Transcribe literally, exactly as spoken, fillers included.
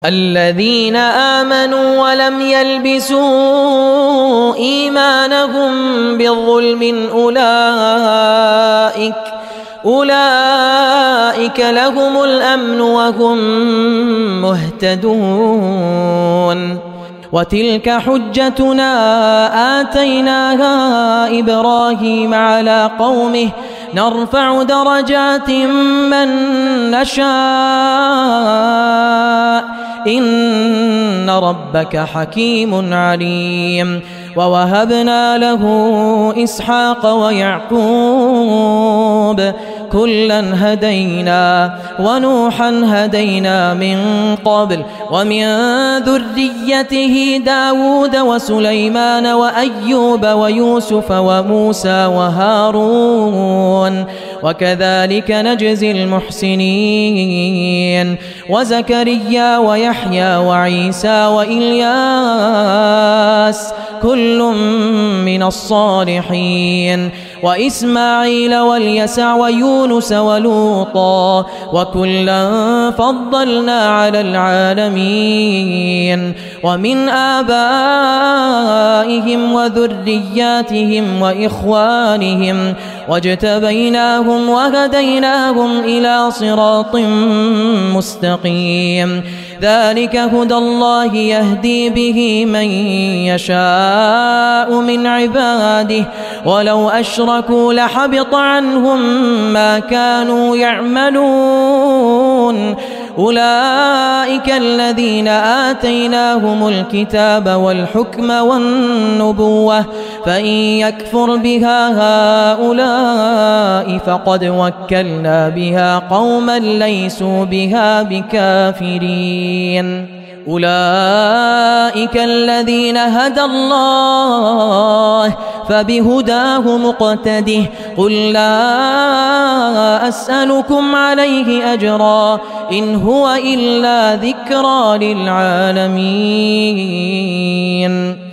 الذين آمنوا ولم يلبسوا إيمانهم بالظلم أولئك أولئك لهم الأمن وهم مهتدون. وتلك حجتنا آتيناها إبراهيم على قومه نرفع درجات من نشاء إن ربك حكيم عليم. ووهبنا له إسحاق ويعقوب كلا هدينا ونوحا هدينا من قبل ومن ذريته داود وسليمان وأيوب ويوسف وموسى وهارون وكذلك نجزي المحسنين. وزكريا ويحيى وعيسى وإلياس كل من الصالحين وإسماعيل واليسع ويونس ولوطا وكلا فضلنا على العالمين. ومن آبائهم وذرياتهم وإخوانهم واجتبيناهم وهديناهم إلى صراط مستقيم. ذلك هدى الله يهدي به من يشاء من عباده ولو أشركوا لحبط عنهم ما كانوا يعملون. أولئك الذين آتيناهم الكتاب والحكم والنبوة فإن يكفر بها هؤلاء فقد وكلنا بها قوما ليسوا بها بكافرين. أولئك الذين هدى الله فبهداه مقتده. قل لا أسألكم عليه أجرا إن هو إلا ذكرى للعالمين.